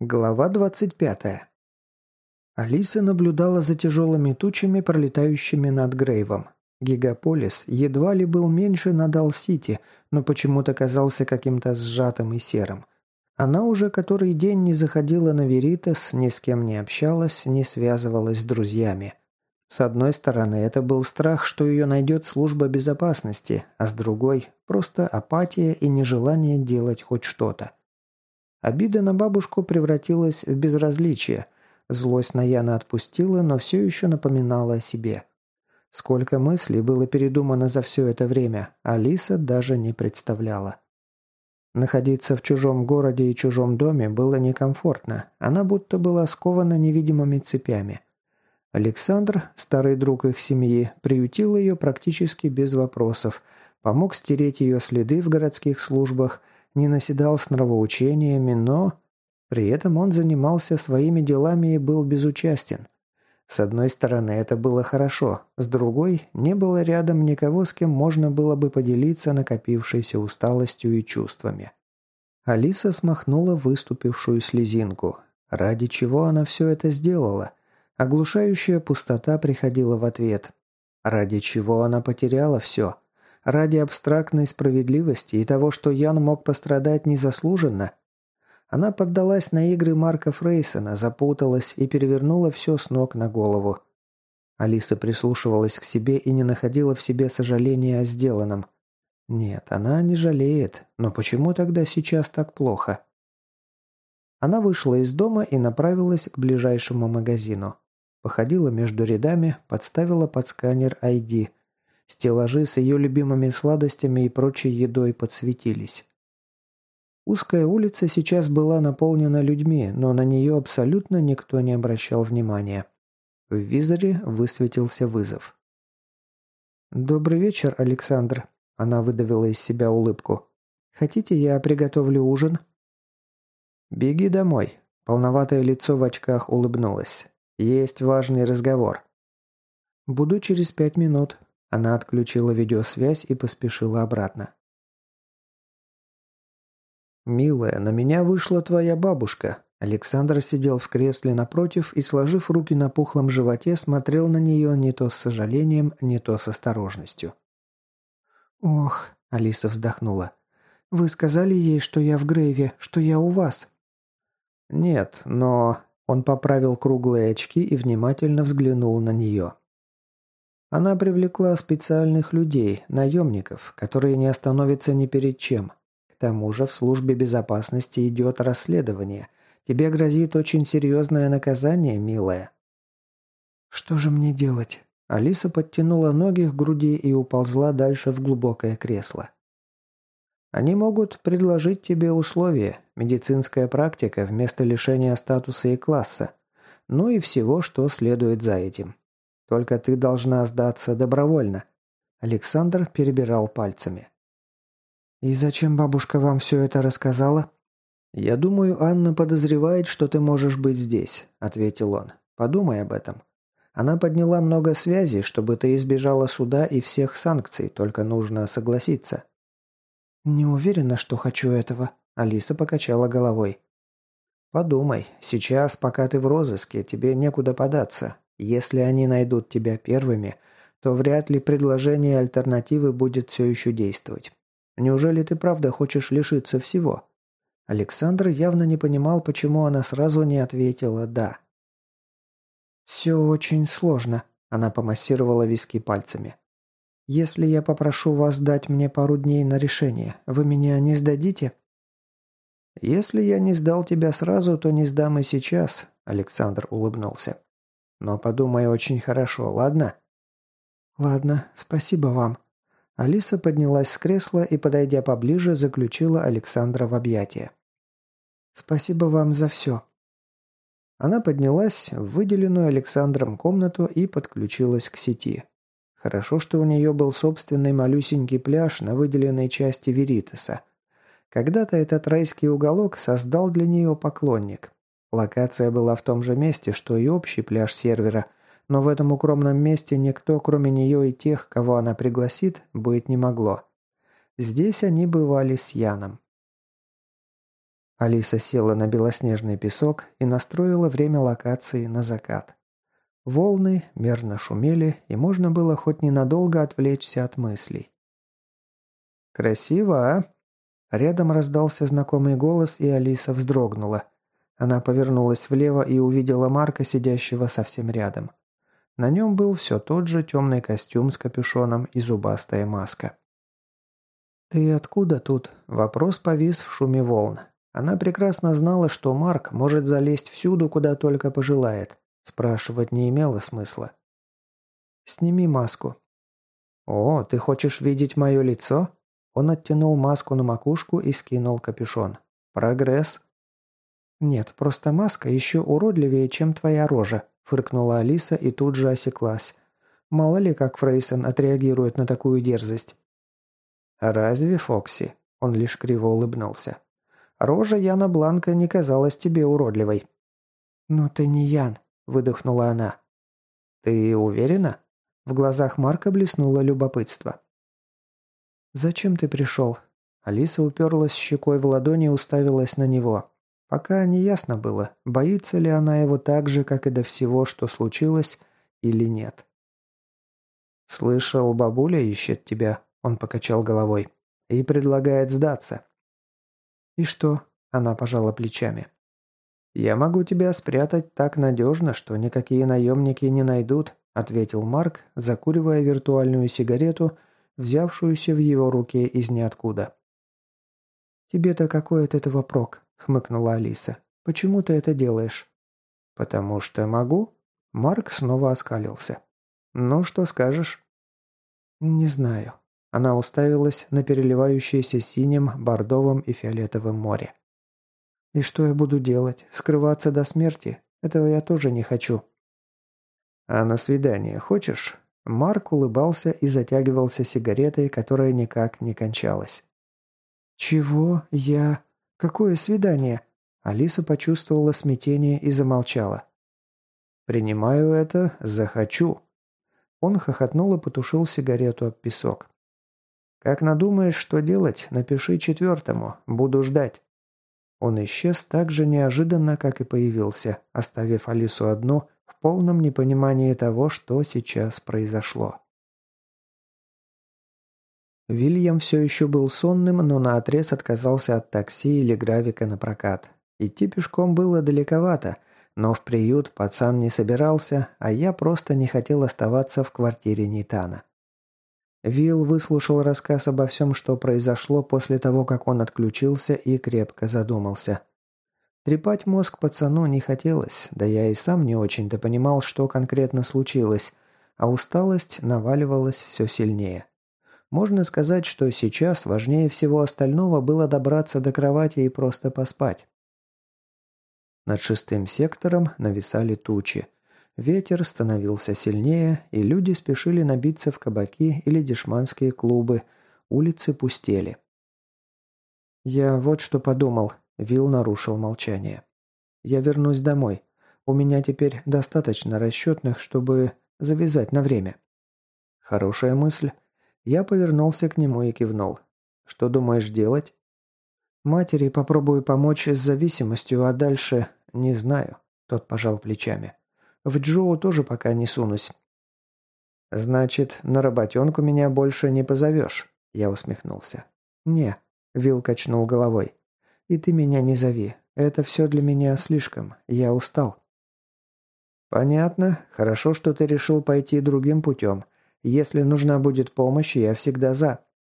Глава 25. Алиса наблюдала за тяжелыми тучами, пролетающими над Грейвом. Гигаполис едва ли был меньше Надал-Сити, но почему-то казался каким-то сжатым и серым. Она уже который день не заходила на Веритас, ни с кем не общалась, не связывалась с друзьями. С одной стороны, это был страх, что ее найдет служба безопасности, а с другой – просто апатия и нежелание делать хоть что-то. Обида на бабушку превратилась в безразличие. Злость на Яна отпустила, но все еще напоминала о себе. Сколько мыслей было передумано за все это время, Алиса даже не представляла. Находиться в чужом городе и чужом доме было некомфортно. Она будто была скована невидимыми цепями. Александр, старый друг их семьи, приютил ее практически без вопросов, помог стереть ее следы в городских службах, не наседал с нравоучениями, но... При этом он занимался своими делами и был безучастен. С одной стороны, это было хорошо, с другой, не было рядом никого, с кем можно было бы поделиться накопившейся усталостью и чувствами. Алиса смахнула выступившую слезинку. Ради чего она все это сделала? Оглушающая пустота приходила в ответ. Ради чего она потеряла все? Ради абстрактной справедливости и того, что Ян мог пострадать незаслуженно? Она поддалась на игры Марка Фрейсона, запуталась и перевернула все с ног на голову. Алиса прислушивалась к себе и не находила в себе сожаления о сделанном. Нет, она не жалеет, но почему тогда сейчас так плохо? Она вышла из дома и направилась к ближайшему магазину. Походила между рядами, подставила под сканер ID. Стеллажи с ее любимыми сладостями и прочей едой подсветились. Узкая улица сейчас была наполнена людьми, но на нее абсолютно никто не обращал внимания. В визоре высветился вызов. «Добрый вечер, Александр», – она выдавила из себя улыбку. «Хотите, я приготовлю ужин?» «Беги домой», – полноватое лицо в очках улыбнулось. «Есть важный разговор». «Буду через 5 минут». Она отключила видеосвязь и поспешила обратно. «Милая, на меня вышла твоя бабушка». Александр сидел в кресле напротив и, сложив руки на пухлом животе, смотрел на нее не то с сожалением, не то с осторожностью. «Ох», — Алиса вздохнула, — «вы сказали ей, что я в Грейве, что я у вас?» «Нет, но...» Он поправил круглые очки и внимательно взглянул на нее. Она привлекла специальных людей, наемников, которые не остановятся ни перед чем. К тому же в службе безопасности идет расследование. Тебе грозит очень серьезное наказание, милая. «Что же мне делать?» Алиса подтянула ноги к груди и уползла дальше в глубокое кресло. «Они могут предложить тебе условия, медицинская практика вместо лишения статуса и класса, ну и всего, что следует за этим. Только ты должна сдаться добровольно». Александр перебирал пальцами. «И зачем бабушка вам все это рассказала?» «Я думаю, Анна подозревает, что ты можешь быть здесь», — ответил он. «Подумай об этом. Она подняла много связей, чтобы ты избежала суда и всех санкций, только нужно согласиться». «Не уверена, что хочу этого», — Алиса покачала головой. «Подумай. Сейчас, пока ты в розыске, тебе некуда податься. Если они найдут тебя первыми, то вряд ли предложение альтернативы будет все еще действовать. Неужели ты правда хочешь лишиться всего?» Александр явно не понимал, почему она сразу не ответила «да». «Все очень сложно», – она помассировала виски пальцами. «Если я попрошу вас дать мне пару дней на решение, вы меня не сдадите?» «Если я не сдал тебя сразу, то не сдам и сейчас», – Александр улыбнулся. «Но подумай очень хорошо, ладно?» «Ладно, спасибо вам». Алиса поднялась с кресла и, подойдя поближе, заключила Александра в объятия. «Спасибо вам за все». Она поднялась в выделенную Александром комнату и подключилась к сети. Хорошо, что у нее был собственный малюсенький пляж на выделенной части Веритаса. Когда-то этот райский уголок создал для нее поклонник. Локация была в том же месте, что и общий пляж сервера, но в этом укромном месте никто, кроме нее и тех, кого она пригласит, быть не могло. Здесь они бывали с Яном. Алиса села на белоснежный песок и настроила время локации на закат. Волны мерно шумели, и можно было хоть ненадолго отвлечься от мыслей. «Красиво, а?» Рядом раздался знакомый голос, и Алиса вздрогнула. Она повернулась влево и увидела Марка, сидящего совсем рядом. На нем был все тот же темный костюм с капюшоном и зубастая маска. «Ты откуда тут?» Вопрос повис в шуме волн. Она прекрасно знала, что Марк может залезть всюду, куда только пожелает. Спрашивать не имело смысла. «Сними маску». «О, ты хочешь видеть мое лицо?» Он оттянул маску на макушку и скинул капюшон. «Прогресс». «Нет, просто маска еще уродливее, чем твоя рожа», фыркнула Алиса и тут же осеклась. Мало ли, как Фрейсон отреагирует на такую дерзость. «Разве, Фокси?» Он лишь криво улыбнулся. «Рожа Яна Бланка не казалась тебе уродливой». «Но ты не Ян», – выдохнула она. «Ты уверена?» В глазах Марка блеснуло любопытство. «Зачем ты пришел?» Алиса уперлась щекой в ладони и уставилась на него. Пока не ясно было, боится ли она его так же, как и до всего, что случилось, или нет. «Слышал, бабуля ищет тебя», – он покачал головой, – «и предлагает сдаться». «И что?» – она пожала плечами. «Я могу тебя спрятать так надежно, что никакие наемники не найдут», – ответил Марк, закуривая виртуальную сигарету, взявшуюся в его руке из ниоткуда. «Тебе-то какой от этого прок?» – хмыкнула Алиса. «Почему ты это делаешь?» «Потому что могу». Марк снова оскалился. «Ну, что скажешь?» «Не знаю». Она уставилась на переливающееся синим, бордовым и фиолетовым море. «И что я буду делать? Скрываться до смерти? Этого я тоже не хочу». «А на свидание хочешь?» Марк улыбался и затягивался сигаретой, которая никак не кончалась. «Чего? Я? Какое свидание?» Алиса почувствовала смятение и замолчала. «Принимаю это за хочу». Он хохотнул и потушил сигарету об песок. «Как надумаешь, что делать, напиши 4-му. Буду ждать». Он исчез так же неожиданно, как и появился, оставив Алису одну в полном непонимании того, что сейчас произошло. Вильям все еще был сонным, но наотрез отказался от такси или гравика на прокат. Идти пешком было далековато, но в приют пацан не собирался, а я просто не хотел оставаться в квартире Нейтана. Вилл выслушал рассказ обо всем, что произошло после того, как он отключился, и крепко задумался. Трепать мозг пацану не хотелось, да я и сам не очень-то понимал, что конкретно случилось, а усталость наваливалась все сильнее. Можно сказать, что сейчас важнее всего остального было добраться до кровати и просто поспать. Над 6-м сектором нависали тучи. Ветер становился сильнее, и люди спешили набиться в кабаки или дешманские клубы. Улицы пустели. «Я вот что подумал», — Вилл нарушил молчание. «Я вернусь домой. У меня теперь достаточно расчетных, чтобы завязать на время». «Хорошая мысль». Я повернулся к нему и кивнул. «Что думаешь делать?» «Матери попробую помочь с зависимостью, а дальше не знаю», — тот пожал плечами. «В Джоу тоже пока не сунусь». «Значит, на работенку меня больше не позовешь?» Я усмехнулся. «Не», — Вилл качнул головой. «И ты меня не зови. Это все для меня слишком. Я устал». «Понятно. Хорошо, что ты решил пойти другим путем. Если нужна будет помощь, я всегда за».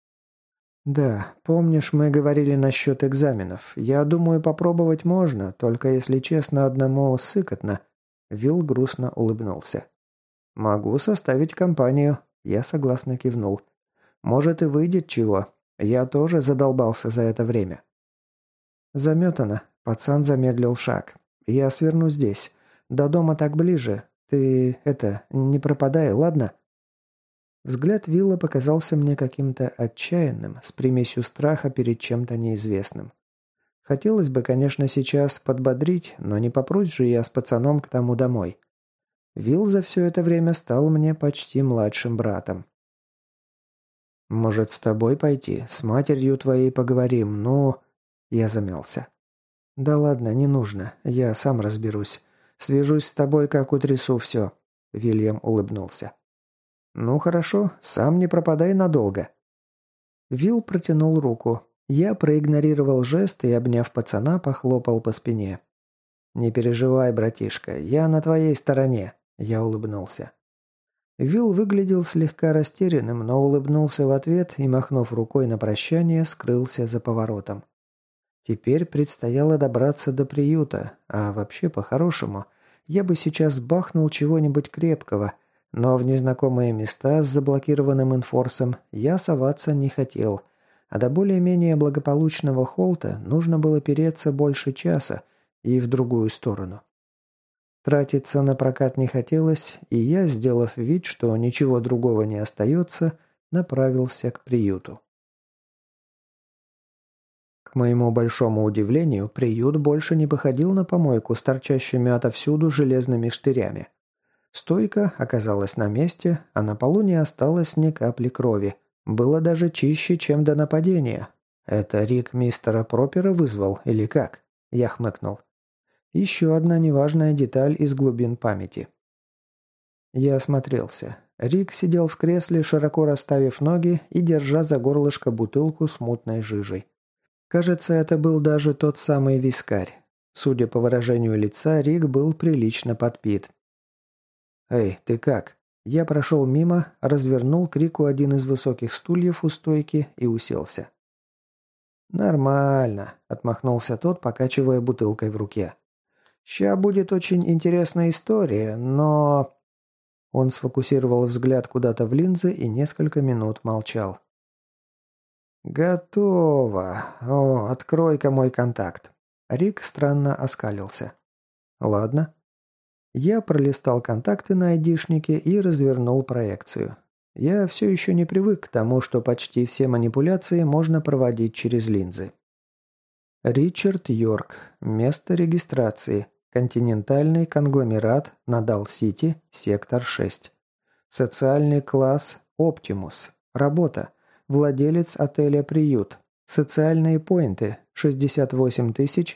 «Да, помнишь, мы говорили насчет экзаменов. Я думаю, попробовать можно, только, если честно, одному сыкотно». Вилл грустно улыбнулся. «Могу составить компанию». Я согласно кивнул. «Может, и выйдет чего. Я тоже задолбался за это время». «Заметано». Пацан замедлил шаг. «Я сверну здесь. До дома так ближе. Ты, не пропадай, ладно?» Взгляд Вилла показался мне каким-то отчаянным, с примесью страха перед чем-то неизвестным. Хотелось бы, конечно, сейчас подбодрить, но не попрусь же я с пацаном к тому домой. Вилл за все это время стал мне почти младшим братом. «Может, с тобой пойти? С матерью твоей поговорим, ну...» Я замялся. «Да ладно, не нужно. Я сам разберусь. Свяжусь с тобой, как утрясу все». Вильям улыбнулся. «Ну хорошо, сам не пропадай надолго». Вилл протянул руку. Я проигнорировал жест и, обняв пацана, похлопал по спине. «Не переживай, братишка, я на твоей стороне», – я улыбнулся. Вилл выглядел слегка растерянным, но улыбнулся в ответ и, махнув рукой на прощание, скрылся за поворотом. Теперь предстояло добраться до приюта, а вообще, по-хорошему, я бы сейчас бахнул чего-нибудь крепкого, но в незнакомые места с заблокированным инфорсом я соваться не хотел, а до более-менее благополучного Холта нужно было переться больше часа и в другую сторону. Тратиться на прокат не хотелось, и я, сделав вид, что ничего другого не остается, направился к приюту. К моему большому удивлению, приют больше не походил на помойку с торчащими отовсюду железными штырями. Стойка оказалась на месте, а на полу не осталось ни капли крови. Было даже чище, чем до нападения. Это Рик мистера Пропера вызвал, или как? Я хмыкнул. Еще одна неважная деталь из глубин памяти. Я осмотрелся. Рик сидел в кресле, широко расставив ноги и держа за горлышко бутылку с мутной жижей. Кажется, это был даже тот самый вискарь. Судя по выражению лица, Рик был прилично подпит. «Эй, ты как?» Я прошел мимо, развернул к Рику один из высоких стульев у стойки и уселся. «Нормально», — отмахнулся тот, покачивая бутылкой в руке. «Ща будет очень интересная история, но...» Он сфокусировал взгляд куда-то в линзы и несколько минут молчал. «Готово. О, открой-ка мой контакт». Рик странно оскалился. «Ладно». Я пролистал контакты на айдишнике и развернул проекцию. Я все еще не привык к тому, что почти все манипуляции можно проводить через линзы. Ричард Йорк. Место регистрации. Континентальный конгломерат Надал-Сити, сектор 6. Социальный класс Оптимус. Работа. Владелец отеля «Приют». Социальные поинты 68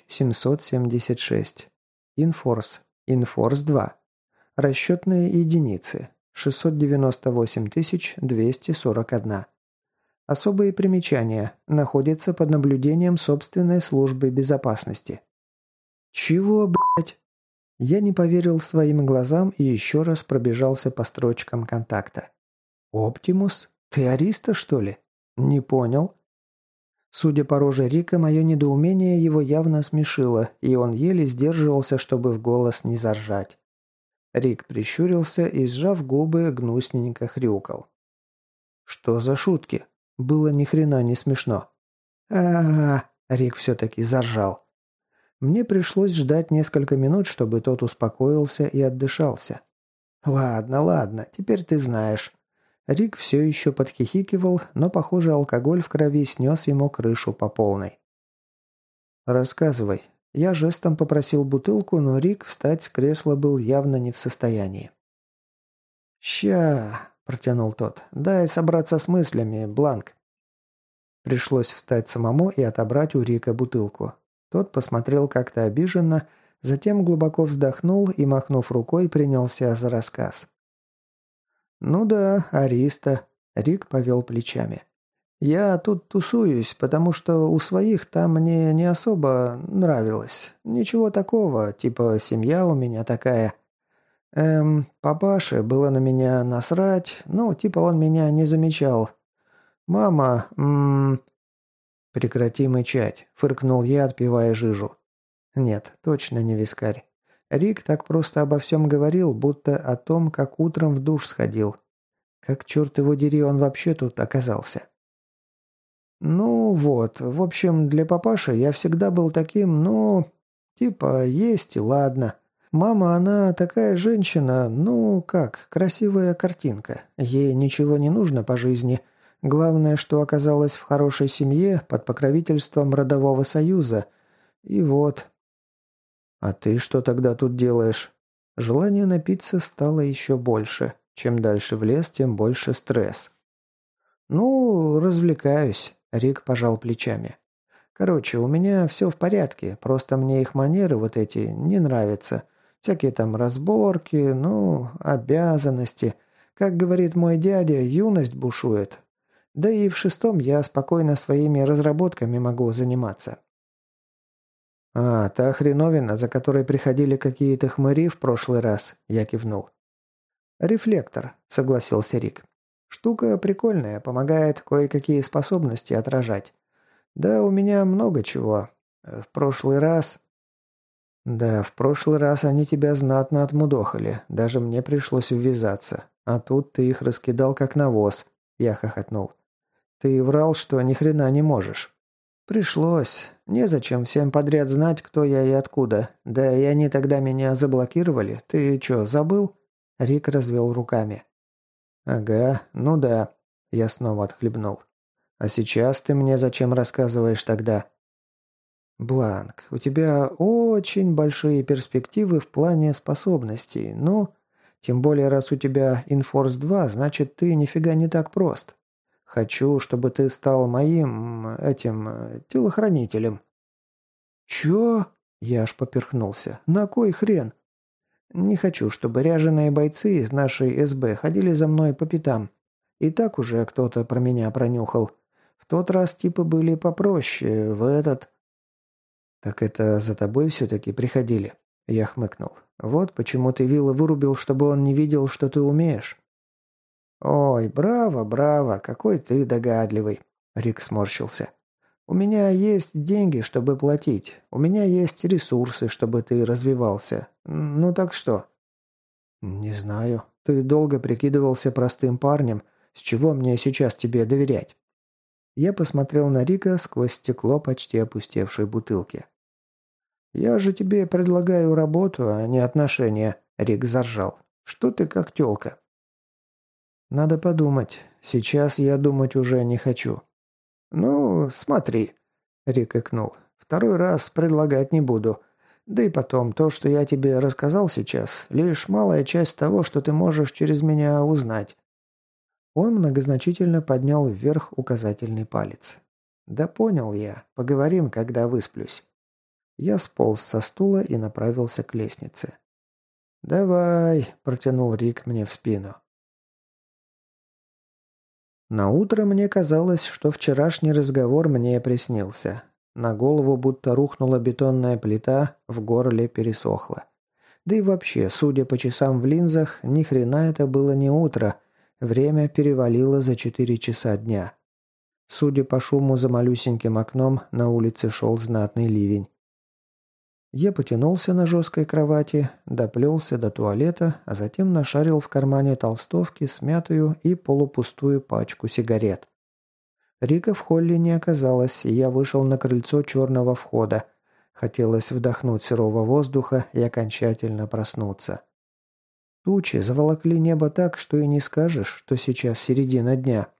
776. Инфорс. Инфорс 2. Расчетные единицы 698 241. Особые примечания. Находится под наблюдением собственной службы безопасности. Чего, блять? Я не поверил своим глазам и еще раз пробежался по строчкам контакта. «Оптимус? Ты Ариста, что ли?» «Не понял». Судя по роже Рика, мое недоумение его явно смешило, и он еле сдерживался, чтобы в голос не заржать. Рик прищурился и, сжав губы, гнусненько хрюкал. «Что за шутки? Было ни хрена не смешно». Рик все-таки заржал. Мне пришлось ждать несколько минут, чтобы тот успокоился и отдышался. «Ладно, ладно, теперь ты знаешь». Рик все еще подхихикивал, но, похоже, алкоголь в крови снес ему крышу по полной. «Рассказывай». Я жестом попросил бутылку, но Рик встать с кресла был явно не в состоянии. «Ща», – протянул тот, – «дай собраться с мыслями, Бланк». Пришлось встать самому и отобрать у Рика бутылку. Тот посмотрел как-то обиженно, затем глубоко вздохнул и, махнув рукой, принялся за рассказ. «Ну да, Ариста», – Рик повел плечами. «Я тут тусуюсь, потому что у своих там мне не особо нравилось. Ничего такого, типа семья у меня такая. Папаше было на меня насрать, ну, типа он меня не замечал. Мама, «Прекрати мычать», – фыркнул я, отпивая жижу. «Нет, точно не вискарь. Рик так просто обо всем говорил, будто о том, как утром в душ сходил. Как, черт его дери, он вообще тут оказался?» «Ну вот, в общем, для папаши я всегда был таким, ну, типа, есть и ладно. Мама, она такая женщина, ну, как, красивая картинка. Ей ничего не нужно по жизни. Главное, что оказалась в хорошей семье под покровительством родового союза. И вот». «А ты что тогда тут делаешь?» Желание напиться стало еще больше. Чем дальше в лес, тем больше стресс. «Ну, развлекаюсь», — Рик пожал плечами. Короче, у меня все в порядке, просто мне их манеры вот эти не нравятся. Всякие там разборки, ну, обязанности. Как говорит мой дядя, юность бушует. Да и в шестом я спокойно своими разработками могу заниматься. «А, та хреновина, за которой приходили какие-то хмыри в прошлый раз», – я кивнул. «Рефлектор», – согласился Рик. «Штука прикольная, помогает кое-какие способности отражать. Да, у меня много чего. В прошлый раз...» «Да, в прошлый раз они тебя знатно отмудохали. Даже мне пришлось ввязаться. А тут ты их раскидал как навоз», – я хохотнул. «Ты врал, что ни хрена не можешь». «Пришлось. Незачем всем подряд знать, кто я и откуда. Да и они тогда меня заблокировали. Ты чё, забыл?» Рик развел руками. «Ага, ну да». Я снова отхлебнул. «А сейчас ты мне зачем рассказываешь тогда?» «Бланк, у тебя очень большие перспективы в плане способностей. Ну, тем более, раз у тебя Инфорс 2, значит, ты нифига не так прост. Хочу, чтобы ты стал моим, телохранителем». «Чё?» Я аж поперхнулся. «На кой хрен?» «Не хочу, чтобы ряженые бойцы из нашей СБ ходили за мной по пятам. И так уже кто-то про меня пронюхал. В тот раз типы были попроще, в этот...» «Так это за тобой все-таки приходили?» Я хмыкнул. «Вот почему ты Вилла вырубил, чтобы он не видел, что ты умеешь». «Ой, браво, браво, какой ты догадливый!» Рик сморщился. «У меня есть деньги, чтобы платить. У меня есть ресурсы, чтобы ты развивался. Ну так что?» «Не знаю. Ты долго прикидывался простым парнем. С чего мне сейчас тебе доверять?» Я посмотрел на Рика сквозь стекло почти опустевшей бутылки. «Я же тебе предлагаю работу, а не отношения», — Рик заржал. «Что ты как тёлка?» «Надо подумать. Сейчас я думать уже не хочу». «Ну, смотри», — Рик икнул. «Второй раз предлагать не буду. Да и потом, то, что я тебе рассказал сейчас, лишь малая часть того, что ты можешь через меня узнать». Он многозначительно поднял вверх указательный палец. «Да понял я. Поговорим, когда высплюсь». Я сполз со стула и направился к лестнице. «Давай», – протянул Рик мне в спину. На утро мне казалось, что вчерашний разговор мне приснился. На голову будто рухнула бетонная плита, в горле пересохло. Да и вообще, судя по часам в линзах, ни хрена это было не утро. Время перевалило за 4 часа дня. Судя по шуму за малюсеньким окном, на улице шел знатный ливень. Я потянулся на жесткой кровати, доплелся до туалета, а затем нашарил в кармане толстовки смятую и полупустую пачку сигарет. Рика в холле не оказалось, и я вышел на крыльцо черного входа. Хотелось вдохнуть сырого воздуха и окончательно проснуться. Тучи заволокли небо так, что и не скажешь, что сейчас середина дня.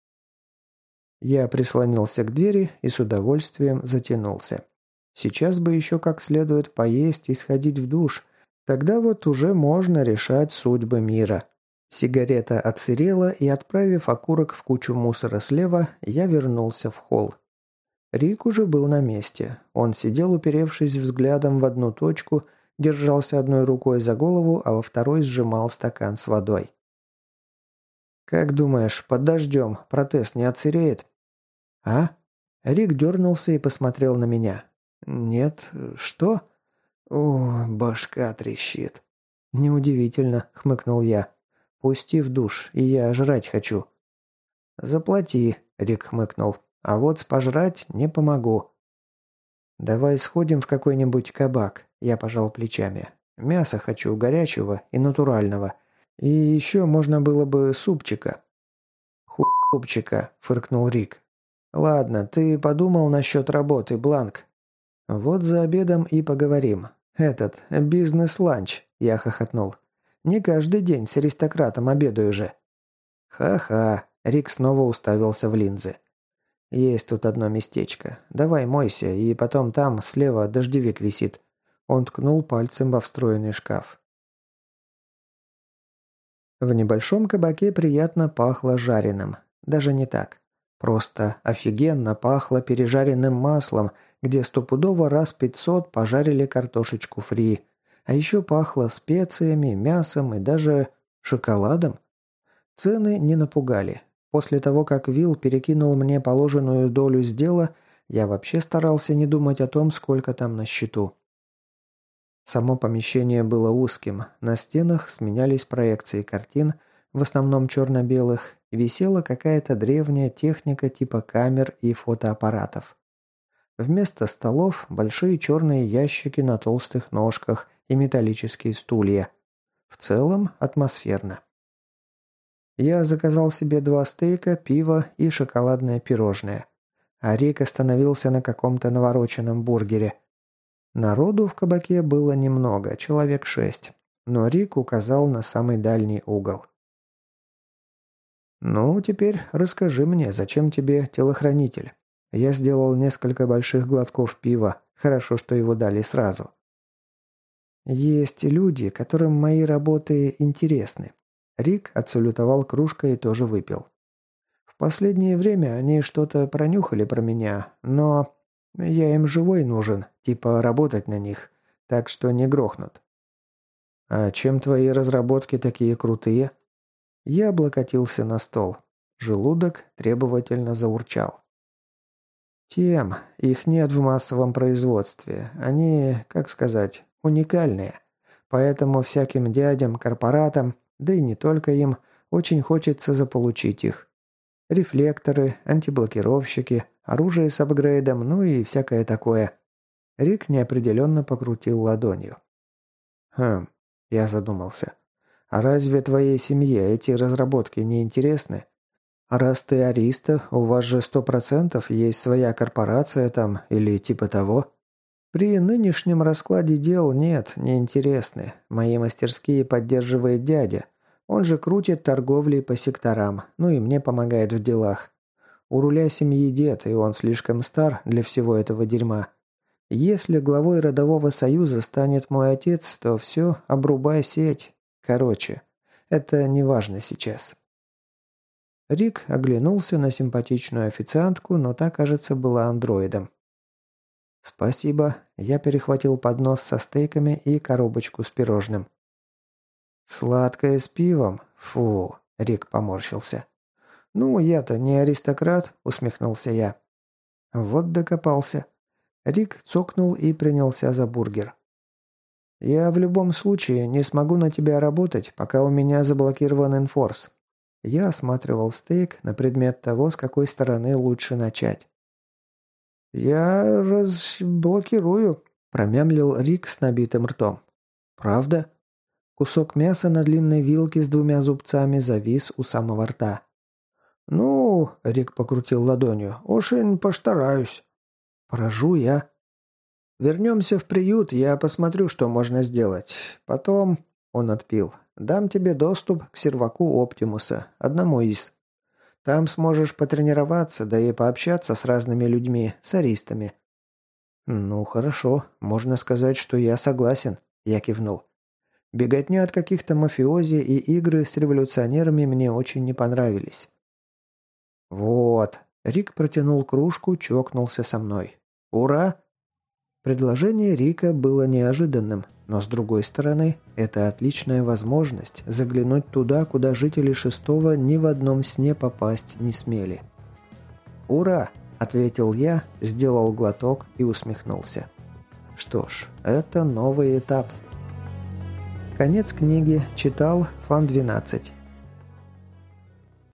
Я прислонился к двери и с удовольствием затянулся. Сейчас бы еще как следует поесть и сходить в душ. Тогда вот уже можно решать судьбы мира. Сигарета отсырела, и, отправив окурок в кучу мусора слева, я вернулся в холл. Рик уже был на месте. Он сидел, уперевшись взглядом в одну точку, держался одной рукой за голову, а во второй сжимал стакан с водой. «Как думаешь, под дождем протез не отсыреет?» «А?» Рик дернулся и посмотрел на меня. «Нет, что?» «О, башка трещит». «Неудивительно», — хмыкнул я. «Пусти в душ, и я жрать хочу». «Заплати», — Рик хмыкнул. «А вот с пожрать не помогу». «Давай сходим в какой-нибудь кабак», — я пожал плечами. «Мясо хочу горячего и натурального. И еще можно было бы супчика». «Супчика», — фыркнул Рик. «Ладно, ты подумал насчет работы, Бланк?» «Вот за обедом и поговорим. Этот, бизнес-ланч», – я хохотнул. «Не каждый день с аристократом обедаю же». «Ха-ха», – Рик снова уставился в линзы. «Есть тут одно местечко. Давай мойся, и потом там слева дождевик висит». Он ткнул пальцем во встроенный шкаф. В небольшом кабаке приятно пахло жареным. Даже не так. Просто офигенно пахло пережаренным маслом, где стопудово раз 500 пожарили картошечку фри. А еще пахло специями, мясом и даже шоколадом. Цены не напугали. После того, как Вилл перекинул мне положенную долю с дела, я вообще старался не думать о том, сколько там на счету. Само помещение было узким, на стенах сменялись проекции картин, в основном черно-белых, висела какая-то древняя техника типа камер и фотоаппаратов. Вместо столов большие черные ящики на толстых ножках и металлические стулья. В целом атмосферно. Я заказал себе 2 стейка, пиво и шоколадное пирожное. А Рик остановился на каком-то навороченном бургере. Народу в кабаке было немного, человек 6. Но Рик указал на самый дальний угол. «Ну, теперь расскажи мне, зачем тебе телохранитель?» Я сделал несколько больших глотков пива. Хорошо, что его дали сразу. «Есть люди, которым мои работы интересны». Рик отсалютовал кружкой и тоже выпил. «В последнее время они что-то пронюхали про меня, но я им живой нужен, типа работать на них, так что не грохнут». «А чем твои разработки такие крутые?» Я облокотился на стол. Желудок требовательно заурчал. «Тем, их нет в массовом производстве. Они, как сказать, уникальные. Поэтому всяким дядям, корпоратам, да и не только им, очень хочется заполучить их. Рефлекторы, антиблокировщики, оружие с апгрейдом, ну и всякое такое». Рик неопределенно покрутил ладонью. Я задумался. «А разве твоей семье эти разработки не интересны? Раз ты ариста, у вас же 100% есть своя корпорация там или типа того?» «При нынешнем раскладе дел нет, не интересны. Мои мастерские поддерживает дядя. Он же крутит торговли по секторам, ну и мне помогает в делах. У руля семьи дед, и он слишком стар для всего этого дерьма. Если главой родового союза станет мой отец, то все, обрубай сеть. Короче, это не важно сейчас». Рик оглянулся на симпатичную официантку, но та, кажется, была андроидом. «Спасибо». Я перехватил поднос со стейками и коробочку с пирожным. «Сладкое с пивом? Фу», — Рик поморщился. «Ну, я-то не аристократ», — усмехнулся я. Вот докопался. Рик цокнул и принялся за бургер. «Я в любом случае не смогу на тебя работать, пока у меня заблокирован инфорс». Я осматривал стейк на предмет того, с какой стороны лучше начать. «Я разблокирую», – промямлил Рик с набитым ртом. «Правда?» Кусок мяса на длинной вилке с 2 зубцами завис у самого рта. «Ну», – Рик покрутил ладонью, – «очень постараюсь». «Поражу я». «Вернемся в приют, я посмотрю, что можно сделать. Потом...» – он отпил. «Дам тебе доступ к серваку Оптимуса, одному из. Там сможешь потренироваться, да и пообщаться с разными людьми, с аристами». «Ну, хорошо. Можно сказать, что я согласен», – я кивнул. «Беготня от каких-то мафиози и игры с революционерами мне очень не понравились». «Вот». Рик протянул кружку, чокнулся со мной. «Ура!» Предложение Рика было неожиданным, но с другой стороны, это отличная возможность заглянуть туда, куда жители Шестого ни в одном сне попасть не смели. «Ура!» – ответил я, сделал глоток и усмехнулся. Что ж, это новый этап. Конец книги читал Фан 12.